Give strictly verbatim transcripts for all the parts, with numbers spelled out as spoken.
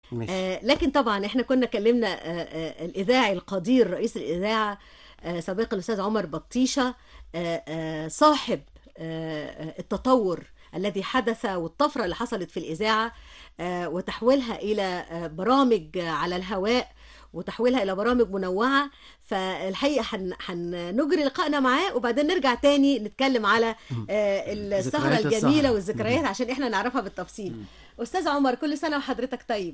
آه لكن طبعا احنا كنا كلمنا آه آه الإذاعي القدير رئيس الإذاعة آه سابقا الأستاذ عمر بطيشة، آه آه صاحب آه التطور الذي حدث والطفرة اللي حصلت في الإذاعة، آه وتحويلها إلى آه برامج على الهواء وتحويلها إلى برامج منوعة. فالحقيقة هنجري لقائنا معاه وبعدين نرجع تاني نتكلم على آه السهرة ذكريات الجميلة السهرة. والذكريات عشان احنا نعرفها بالتفصيل. أستاذ عمر، كل سنة وحضرتك طيب.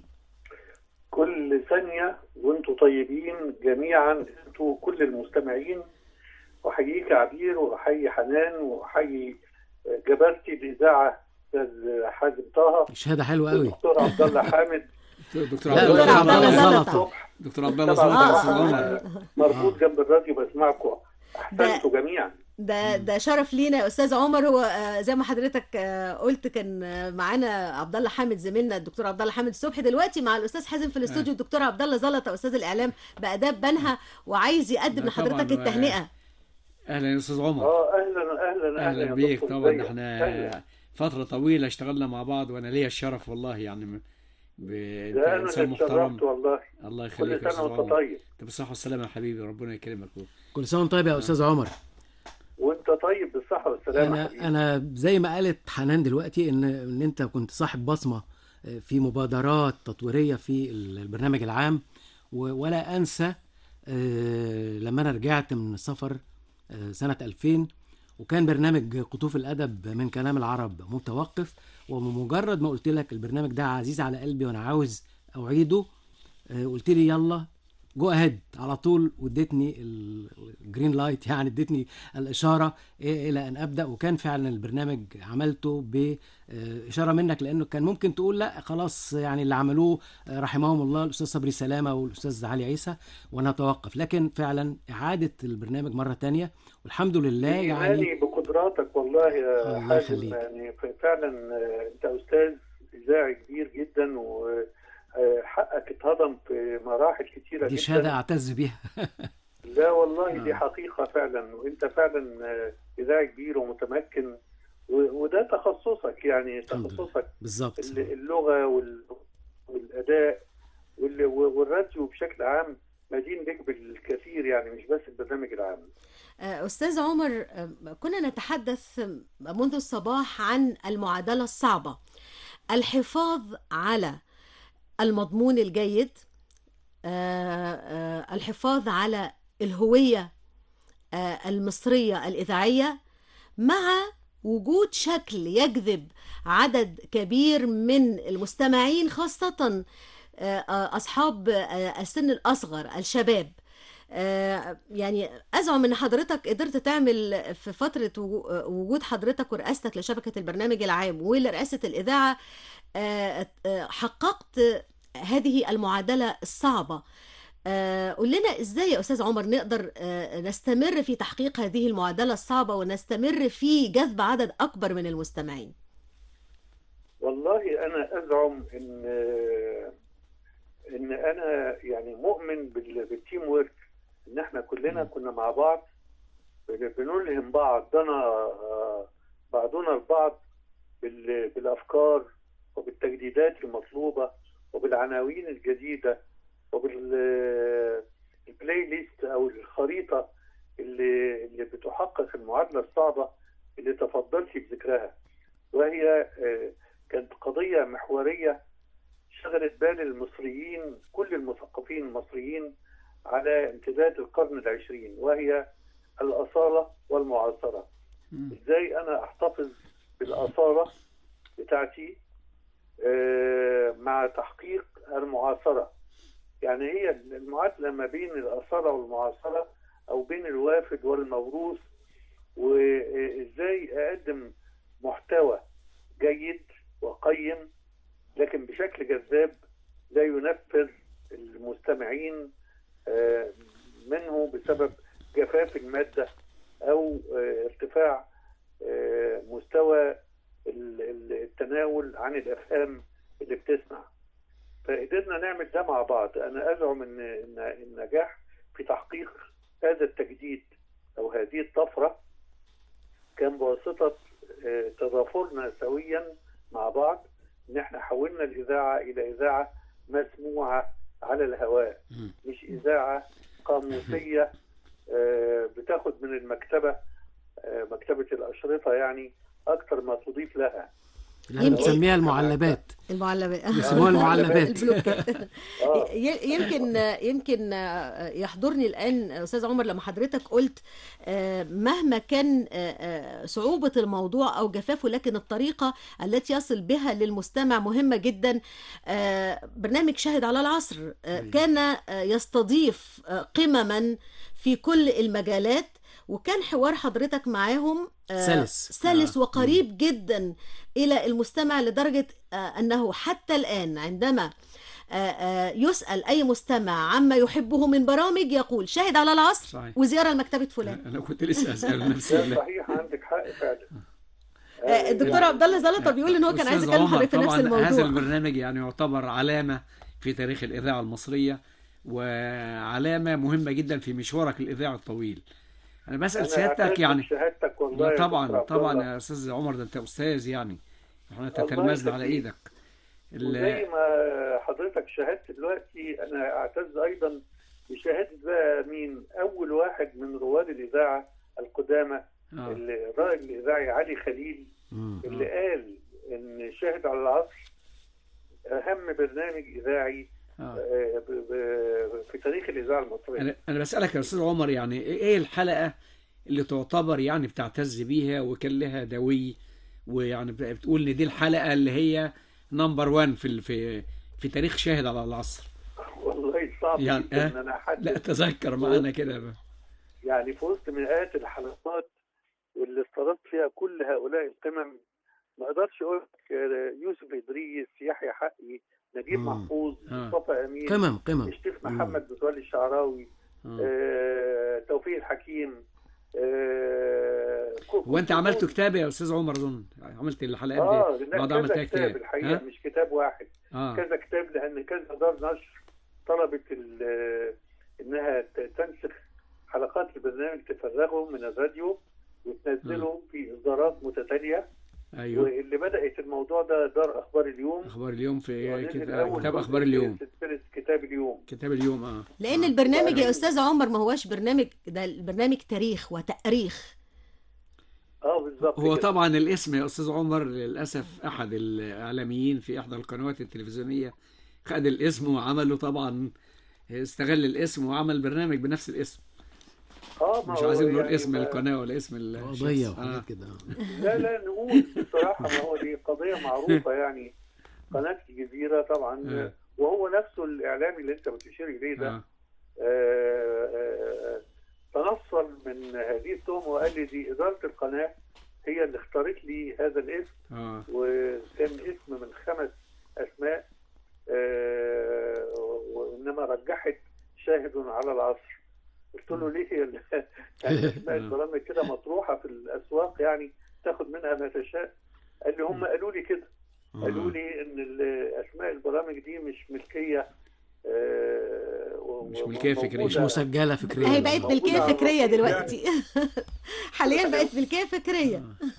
كل ثانية وانتوا طيبين جميعا، انتوا كل المستمعين. وحييك عبير وحيي حنان وحيي جبرتي الإذاعة أستاذ حازم طه، شهادة حلوة قوي. دكتور عبد الله حامد، دكتور لا، عبد دكتور عبد الله الله زلطة. دكتور عبد الله زلطة أستاذ عمر. مربوط جنب الراديو بسمعكم. أحسنتوا جميعا. ده ده شرف لينا يا استاذ عمر. هو آه، زي ما حضرتك آه، قلت كان آه، معانا عبد الله حامد زميلنا الدكتور عبد الله حامد الصبح، دلوقتي مع الاستاذ حازم في الاستوديو الدكتور عبد الله زلطه استاذ الاعلام باداب بنها، وعايز يقدم لا لحضرتك طبعاً، و- التهنئه. اهلا يا استاذ عمر. اه اهلا اهلا اهلا يا بيك. دكتور. طبعا ازيك؟ احنا أهلاً. فترة طويلة اشتغلنا مع بعض وانا ليا الشرف والله، يعني ب... انت ده انا انسان اللي محترم. اتشرفت والله. الله كل يخليك يا سنة استاذ وانت عمر. طيب. انت بالصحة والسلامة يا حبيبي، ربنا يكرمك. كل سنة وانت طيب يا أستاذ عمر. وانت طيب بالصحة والسلامة أنا حبيبي. أنا زي ما قالت حنان دلوقتي إن إن أنت كنت صاحب بصمة في مبادرات تطويرية في البرنامج العام، و- ولا أنسى آه، لما أنا رجعت من السفر آه، سنة ألفين، وكان برنامج قطوف الأدب من كلام العرب متوقف، ومجرد ما قلت لك البرنامج ده عزيز على قلبي وأنا عاوز أعيده، آه، قلت لي يلا جو اهيد على طول، واديتني الجرين لايت، يعني اديتني الاشاره إيه الى ان ابدا. وكان فعلا البرنامج عملته باشاره منك، لانه كان ممكن تقول لا خلاص، يعني اللي عملوه آه، رحمهم الله الاستاذ صبري سلامه والاستاذ علي عيسى، وانا اتوقف. لكن فعلا اعاده البرنامج مره تانية، والحمد لله يعني. إيماني بقدراتك والله يا الله حازم. يخليك. يعني فعلا آه، أنت أستاذ إذاعي كبير جدا، وحقك اتهضم في مراحل كتيرة دي جدا. شهاده اعتز بيها. لا والله دي آه. حقيقة فعلا، وأنت فعلا آه، إذاعي كبير ومتمكن، و- وده تخصصك، يعني الحمد لله. تخصصك بالظبط. ال- اللغة وال- والأداء وال- والراديو بشكل عام مدين بك بالكثير، يعني مش بس البرنامج العام. آه، أستاذ عمر، آه، كنا نتحدث منذ الصباح عن المعادلة الصعبة، الحفاظ على المضمون الجيد، آه، آه، الحفاظ على الهوية آه، المصرية الإذاعية، مع وجود شكل يجذب عدد كبير من المستمعين، خاصة آه، آه، أصحاب آه، السن الأصغر، الشباب. آه، يعني أزعم أن حضرتك قدرت تعمل في فترة وجو- وجود حضرتك ورئاستك لشبكة البرنامج العام ولرئاسة الإذاعة، آه، آه، حققت هذه المعادلة الصعبة. آه، قول لنا إزاي يا أستاذ عمر نقدر آه، نستمر في تحقيق هذه المعادلة الصعبة ونستمر في جذب عدد أكبر من المستمعين. والله أنا أزعم إن إن أنا يعني مؤمن بال- بالتيم وورك، إن إحنا كلنا كنا مع بعض بن- بنلهم بعضنا آه، بعضنا البعض بال- بالأفكار وبالتجديدات المطلوبة وبالعناوين الجديدة وبالبلاي ليست أو الخريطة اللي اللي بتحقق المعادلة الصعبة اللي تفضلت بذكرها. وهي آه، كانت قضية محورية شغلت بال المصريين، كل المثقفين المصريين على امتداد القرن العشرين، وهي الأصالة والمعاصرة. ازاي انا احتفظ بالأصالة بتاعتي آه، مع تحقيق المعاصرة. يعني هي المعادلة ما بين الأصالة والمعاصرة، او بين الوافد والموروث، وازاي اقدم محتوى جيد وقيم لكن بشكل جذاب لا ينفر المستمعين آه، منه بسبب جفاف المادة أو آه، ارتفاع آه، مستوى ال- ال- التناول عن الأفهام اللي بتسمع. فقدرنا نعمل ده مع بعض. أنا أزعم إن إن النجاح في تحقيق هذا التجديد أو هذه الطفرة كان بواسطة آه، تضافرنا سويا مع بعض، إن إحنا حولنا الإذاعة إلى إذاعة مسموعة على الهواء، مم. مش إذاعة قاموسية آه، بتاخد من المكتبة، آه، مكتبة الأشرطة يعني أكتر ما تضيف لها. اللي احنا يمكن- بنسميها المعلبات، المعلبات بيسموها المعلبات. البلوكات. آه. ي- يمكن يمكن يحضرني الآن أستاذ عمر لما حضرتك قلت آه، مهما كان آه، آه، صعوبة الموضوع أو جفافه، لكن الطريقة التي يصل بها للمستمع مهمة جدا. آه، برنامج شاهد على العصر آه، أيوة. كان آه، يستضيف آه، قمما في كل المجالات، وكان حوار حضرتك معاهم آه، سلس. سلس آه. وقريب جدا إلى المستمع، لدرجة آه، أنه حتى الآن عندما آه، آه، يسأل أي مستمع عما يحبه من برامج يقول شاهد على العصر صحيح. وزيارة لمكتبة فلان. انا كنت لسه اسال نفسي ده ال- صحيح، عندك حق فعلا. آه، الدكتور يعني عبد الله زلطة بيقول إن هو كان عايز أستاذ يكلم عمر، حضرتك في نفس طبعا هذا الموضوع. البرنامج يعني يعتبر علامة في تاريخ الإذاعة المصرية، وعلامة مهمة جدا في مشوارك الإذاعي الطويل. أنا بسأل أنا سيادتك أعتز يعني. بشهادتك والله لا يا طبعا دكتور عبد طبعا الله. يا أستاذ عمر، ده أنت أستاذ يعني، احنا الله تتلمذنا على يخليك. إيدك. ال- وزي ما حضرتك شاهدت دلوقتي، انا اعتز ايضا بشهاده بقى مين اول واحد من رواد الاذاعه القدامى، آه. الرائد الاذاعي علي خليل، مم. اللي قال ان شاهد على العصر اهم برنامج اذاعي آه. آه، ب- ب- في تاريخ الاذاعه المصريه. أنا أنا بسألك يا أستاذ عمر، يعني إيه الحلقة اللي تعتبر يعني بتعتز بيها وكان لها دوي، ويعني بتقول إن دي الحلقة اللي هي نمبر وان في ال- في في تاريخ شاهد على العصر؟ والله صعب يعني جدا آه. ان انا احدد. لا تذكر معانا كده بقى. يعني في وسط مئات الحلقات واللي استضفت فيها كل هؤلاء القمم، ما اقدرش اقول لك يوسف ادريس، يحيى حقي، نجيب مم. محفوظ، آه. مصطفى امين، قمم قمم. الشيخ مم. محمد متولي الشعراوي، آه. آه، توفيق الحكيم. آه، وانت عملت كتاب يا استاذ عمر اظن، عملت الحلقات اه دي لا، بعد كذا عملتها كتاب كتاب الحقيقه، ها؟ مش كتاب واحد، اه كذا كتاب، لان كذا دار نشر طلبت ال- انها ت- تنسخ حلقات البرنامج، تفرغه من الراديو وتنزله في اصدارات متتاليه. ايوه. واللي بدات الموضوع ده دار اخبار اليوم، اخبار اليوم في ونزل كت- أول كتاب جزء اخبار في اليوم، سلسله كتاب اليوم. كتاب اليوم. اه لأن آه. البرنامج يا وبعدين- أستاذ عمر ما هواش برنامج، ده البرنامج تاريخ وتأريخ. اه بالظبط هو كده. طبعا الاسم يا استاذ عمر للاسف احد الاعلاميين في احدى القنوات التلفزيونيه خد الاسم وعمله، طبعا استغل الاسم وعمل برنامج بنفس الاسم. اه ما مش هو عايزين نقول يعني اسم ما- القناه ولا اسم الشخص. قضية آه. وحاجات كده. لا لا نقول بصراحه، ما هو دي قضيه معروفه يعني. قناه الجزيره طبعا، آه. وهو نفسه الاعلامي اللي انت بتشير اليه ده آه. آه، آه، تنصل من هذه التهمه وقال لي دي اداره القناه هي اللي اختارت لي هذا الاسم، اه وكان اسم من خمس اسماء، آه، وانما رجحت شاهد على العصر. قلت له ليه هي ال- يعني اسماء البرامج كده مطروحه في الاسواق، يعني تاخد منها ما تشاء. قال لي هم قالوا لي كده، قالوا لي ان ال- اسماء البرامج دي مش ملكيه، آه، و- مش ملكية فكرية. مش وموجودة- مسجلة فكريا. هي بقت موجودة ملكية على فكرية الرصيف دلوقتي. حاليا بقت ملكية فكرية.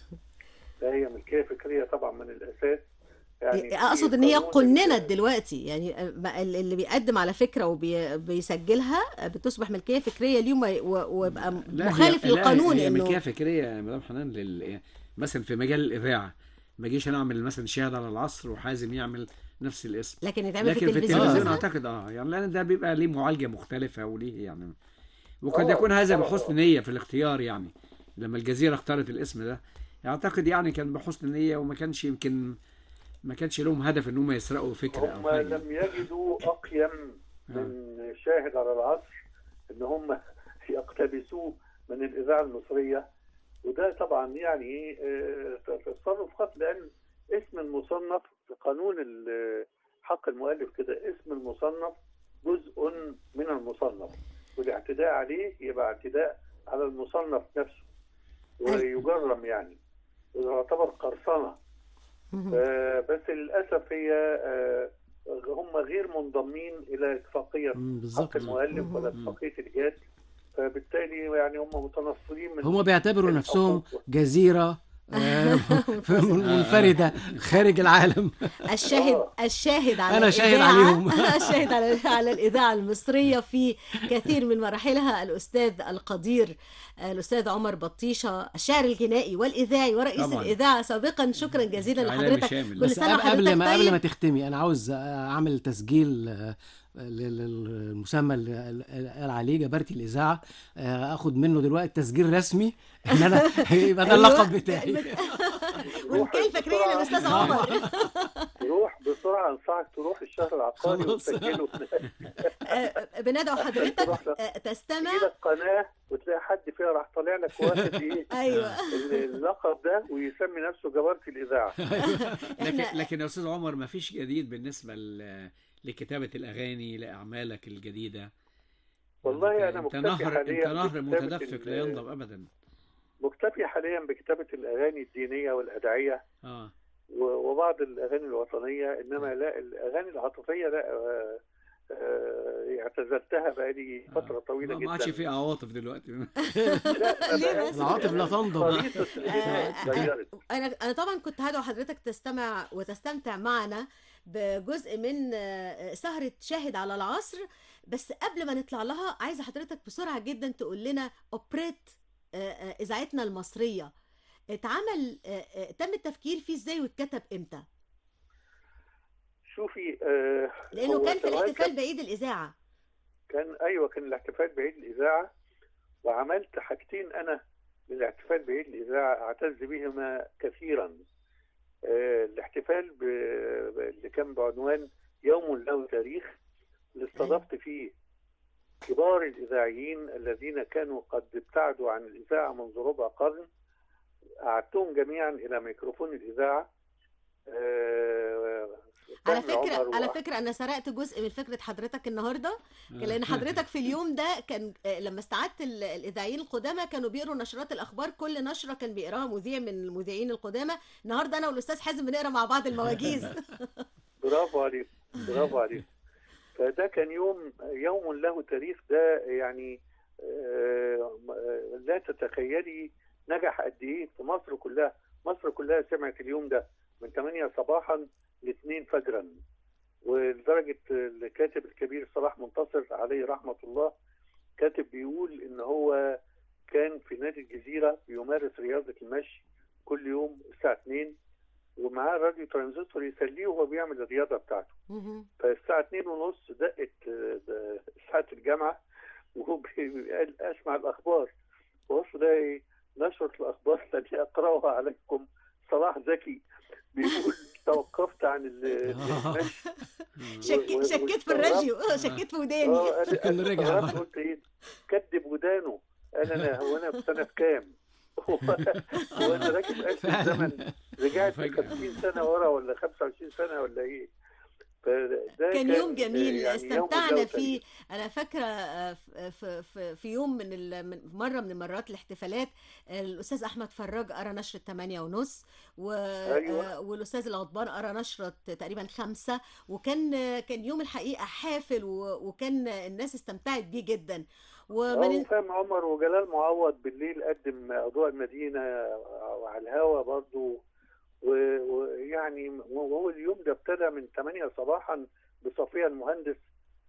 هي ملكيه فكريه طبعا من الاساس. يعني اقصد في ان هي قانون ال- قننت دلوقتي، يعني بقى اللي بيقدم على فكره وبيسجلها بتصبح ملكيه فكريه اليوم، ويبقى لا، هي- مخالف لا، للقانون. هي ملكيه انه فكريه يا مدام حنان لل... مثلا في مجال الاذاعه ما اجيش انا اعمل مثلا شاهد على العصر وحازم يعمل نفس الاسم، لكن يتعمل في لكن في التلفزيون التلفزيون مثلا. اعتقد اه يعني لان ده بيبقى ليه معالجه مختلفه وليه يعني، وقد آه، يكون هذا آه، بحسن آه. نيه في الاختيار. يعني لما الجزيره اختارت الاسم ده اعتقد يعني كان بحسن نيه، وما كانش يمكن ما كانش لهم هدف ان هم يسرقوا فكره او هم حاجه. لم يجدوا اقيم من شاهد على العصر ان هم يقتبسوه من الاذاعه المصريه. وده طبعا يعني ايه آه، تصرف خاطئ، لان اسم المصنف في قانون ال- حق المؤلف كده، اسم المصنف جزء من المصنف، والاعتداء عليه يبقى اعتداء على المصنف نفسه ويجرم يعني، ويعتبر قرصنه. آه، بس للاسف هي آه، هم غير منضمين الى اتفاقيه مم، بالظبط. حق المؤلف ولا اتفاقيه الجاد، فبالتالي يعني هم متنصلين من هم بيعتبروا نفسهم الحقوق. جزيرة آه، منفردة خارج العالم. الشاهد آه. الشاهد على أنا شاهد الإذاعة- عليهم. الشاهد على على الإذاعة المصرية في كثير من مراحلها، الأستاذ القدير الأستاذ عمر بطيشة، الشاعر الغنائي والإذاعي ورئيس طبعاً. الإذاعة سابقا. شكرا جزيلا إعلامي لحضرتك. شامل. كل بس سنة قبل وحضرتك ما قبل ما طيب. تختمي انا عاوز اعمل تسجيل آه، لل- للمسمى اللي قال عليه جبرتي الاذاعه، آه، اخد منه دلوقتي تسجيل رسمي ان انا يبقى ده أيوة. اللقب بتاعي. ونكيل فاكرين الأستاذ عمر. روح بسرعه، انصحك تروح الشهر العقاري خلاص. وتسجله. آه، بندعو حضرتك تروح ل- آه، تستمع. تجي لك قناه وتلاقي حد فيها راح طالع لك واخد ايه أيوة. اللقب ده ويسمي نفسه جبرتي الاذاعه. لكن إحنا- لكن يا استاذ عمر ما فيش جديد بالنسبه ل- لكتابه الاغاني لاعمالك الجديده؟ والله انت انا انت مكتفي نهر انت حاليا نهر بكتابة متدفق لا ال- ينضب ابدا. مكتفي حاليا بكتابه الاغاني الدينيه والادعيه اه و- وبعض الاغاني الوطنيه، انما لا الاغاني العاطفيه لا، آه، آه، اعتزلتها بقالي فتره طويله ما جدا. ما عادش في عواطف دلوقتي. لا، ليه بقى- بس؟ العاطف لا تنضب. خريطه الغناء آه، اتغيرت. انا انا طبعا كنت هدعو حضرتك تستمع وتستمتع معنا بجزء من آه، سهرة شاهد على العصر. بس قبل ما نطلع لها عايزه حضرتك بسرعه جدا تقول لنا اوبريت آه، آه، اذاعتنا المصريه اتعمل آه، آه، تم التفكير فيه ازاي واتكتب امتى؟ شوفي، آه، لانه هو كان في زمان الاحتفال بعيد الاذاعه. كان ايوه كان الاحتفال بعيد الاذاعه، وعملت حاجتين انا للاحتفال بعيد الاذاعه اعتز بهما كثيرا. آه، الاحتفال ب... ب- اللي كان بعنوان يوم له تاريخ، اللي استضفت فيه كبار الاذاعيين الذين كانوا قد ابتعدوا عن الاذاعه منذ ربع قرن، قعدتهم جميعا الى ميكروفون الاذاعه. آه، على فهمي فكره عمر على وأحمد. فكره انا سرقت جزء من فكره حضرتك النهارده، لان حضرتك في اليوم ده كان آه، لما استعدت ال- الاذاعيين القدامى كانوا بيقروا نشرات الاخبار، كل نشره كان بيقراها مذيع من المذيعين القدامى. النهارده انا والاستاذ حازم بنقرا مع بعض المواجيز. برافو عليك، برافو عليك. فده كان يوم يوم له تاريخ، ده يعني آه، آه، لا تتخيلي نجح قد ايه في مصر كلها. مصر كلها سمعت اليوم ده من ثمانية صباحا ل اثنين فجرا، ولدرجه الكاتب الكبير صلاح منتصر عليه رحمه الله كاتب بيقول ان هو كان في نادي الجزيره بيمارس رياضه المشي كل يوم الساعه اثنين، ومعاه راديو ترانزستور يسليه وهو بيعمل الرياضه بتاعته. مهم. فالساعة اتنين ونص دقت آه، ساعة الجامعة وهو بي- قال أسمع الأخبار، وبص ده نشرة الأخبار التي أقرأها عليكم صلاح زكي بيقول توقفت عن ال- المشي. شك... و- و- شكيت في واستغربت. الراديو اه شكيت في وداني. اه قال- كان قال رجع استغربت، بقى. قلت ايه كدب ودانه. قال انا هو انا في سنة كام؟ هو هو انا راكب آلة فعلا. الزمن رجعت فجأة. خمسين سنة ورا ولا خمسة وعشرين سنة ولا ايه؟ فده كان يوم جميل يعني يوم استمتعنا له فيه. تاريخ. انا فاكره آه، في في- في في يوم من ال- من- مره من المرات الاحتفالات، آه، الاستاذ احمد فراج قرا نشره ثمانية ونص و... أيوة. آه، والاستاذ الغضبان قرا نشره تقريبا خمسة، وكان آه، كان يوم الحقيقه حافل و... وكان الناس استمتعت بيه جدا. ومن اه فاهم عمر وجلال معوض بالليل قدم اضواء المدينه على الهوا برضه، و- ويعني وهو اليوم ده ابتدى من ثمانية صباحا بصفيه المهندس،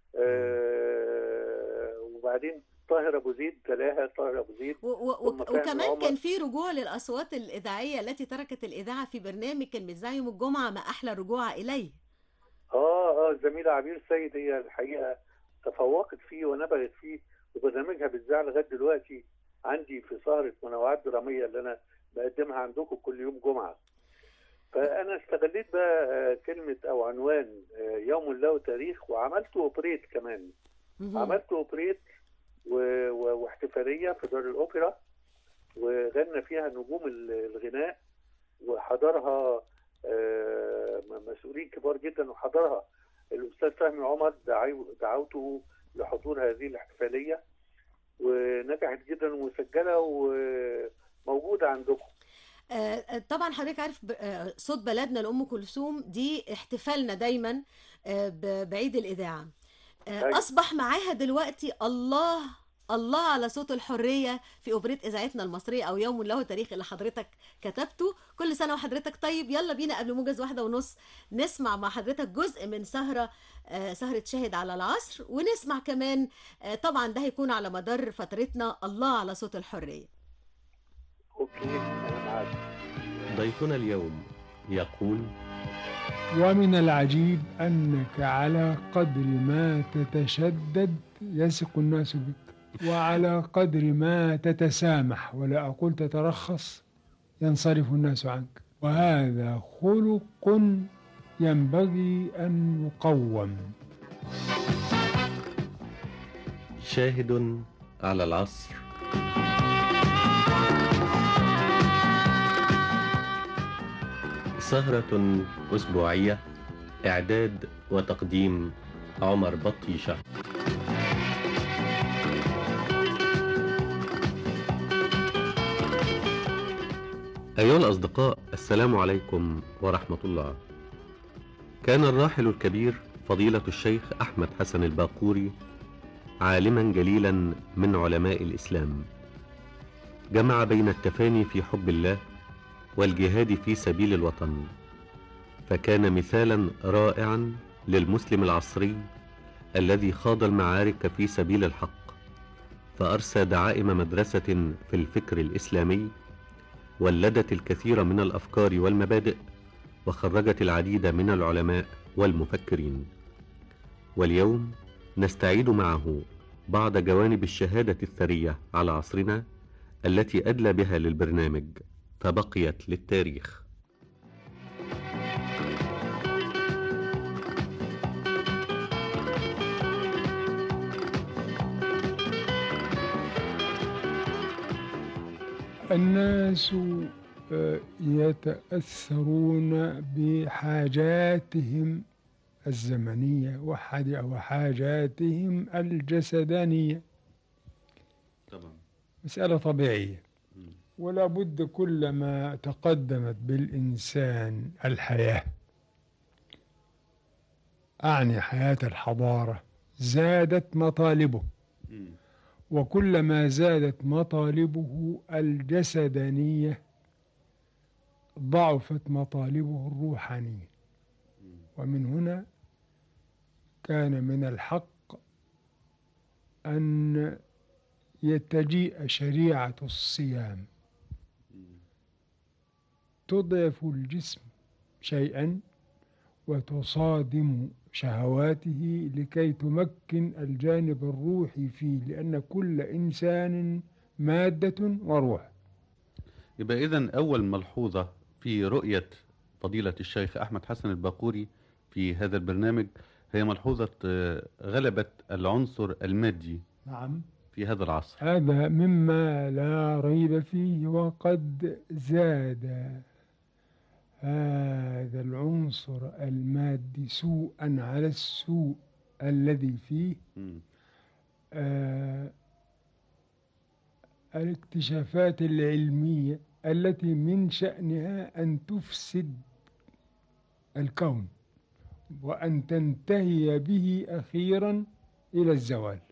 آه وبعدين طاهر ابو زيد تلاها طاهر ابو زيد. و... و... ثم فهمي وكمان عمر. كان في رجوع للاصوات الاذاعيه التي تركت الاذاعه في برنامج كان بيذاع يوم الجمعه، ما احلى الرجوع اليه. اه اه الزميله عبير سيد هي الحقيقه تفوقت فيه ونبغت فيه، وبرنامجها بتذاع لغايه دلوقتي عندي في سهره منوعات دراميه اللي انا بقدمها عندكم كل يوم جمعه. فانا استغليت بقى آه، كلمه او عنوان آه، يوم له تاريخ، وعملت اوبريت كمان. مهم. عملت اوبريت و- و- واحتفاليه في دار الاوبرا، وغنى فيها نجوم ال- الغناء، وحضرها آه، مسؤولين كبار جدا، وحضرها الاستاذ فهمي عمر. دعو- دعوته لحضور هذه الاحتفاليه، ونجحت جدا ومسجله وموجوده عندكم. آه، طبعا حضرتك عارف ب- آه، صوت بلدنا لأم كلثوم دي احتفالنا دايما آه، ب- بعيد الإذاعة. آه، أيوة. أصبح معاها دلوقتي الله الله على صوت الحرية في أوبريت إذاعتنا المصرية أو يوم له تاريخ اللي حضرتك كتبته. كل سنة وحضرتك طيب. يلا بينا قبل موجز واحدة ونص نسمع مع حضرتك جزء من سهرة آه، سهرة شاهد على العصر، ونسمع كمان آه، طبعا ده هيكون على مدار فترتنا الله على صوت الحرية. اوكي انا معاك. ضيفنا اليوم يقول: ومن العجيب أنك على قدر ما تتشدد يثق الناس بك، وعلى قدر ما تتسامح ولا أقول تترخص ينصرف الناس عنك، وهذا خلق ينبغي أن يقوم. شاهد على العصر. سهرة أسبوعية، إعداد وتقديم عمر بطيشة. أيها الأصدقاء، السلام عليكم ورحمة الله. كان الراحل الكبير فضيلة الشيخ أحمد حسن الباقوري عالما جليلا من علماء الإسلام، جمع بين التفاني في حب الله والجهاد في سبيل الوطن، فكان مثالا رائعا للمسلم العصري الذي خاض المعارك في سبيل الحق، فأرسى دعائم مدرسة في الفكر الإسلامي، ولدت الكثير من الأفكار والمبادئ، وخرجت العديد من العلماء والمفكرين. واليوم نستعيد معه بعض جوانب الشهادة الثرية على عصرنا التي أدلى بها للبرنامج، فبقيت للتاريخ. الناس يتأثرون بحاجاتهم الزمنية وحاجاتهم الجسدانية، طبعا مسألة طبيعية، ولا بد كلما تقدمت بالإنسان الحياة، أعني حياة الحضارة، زادت مطالبه، وكلما زادت مطالبه الجسدانية ضعفت مطالبه الروحانية. ومن هنا كان من الحق أن يتجيء شريعة الصيام تضعف الجسم شيئا وتصادم شهواته لكي تمكن الجانب الروحي فيه، لأن كل إنسان مادة وروح. يبقى إذن أول ملحوظة في رؤية فضيلة الشيخ أحمد حسن الباقوري في هذا البرنامج هي ملحوظة غلبة العنصر المادي نعم في هذا العصر. هذا مما لا ريب فيه، وقد زاد هذا العنصر المادي سوءا على السوء الذي فيه آه الاكتشافات العلمية التي من شأنها أن تفسد الكون وأن تنتهي به أخيرا إلى الزوال.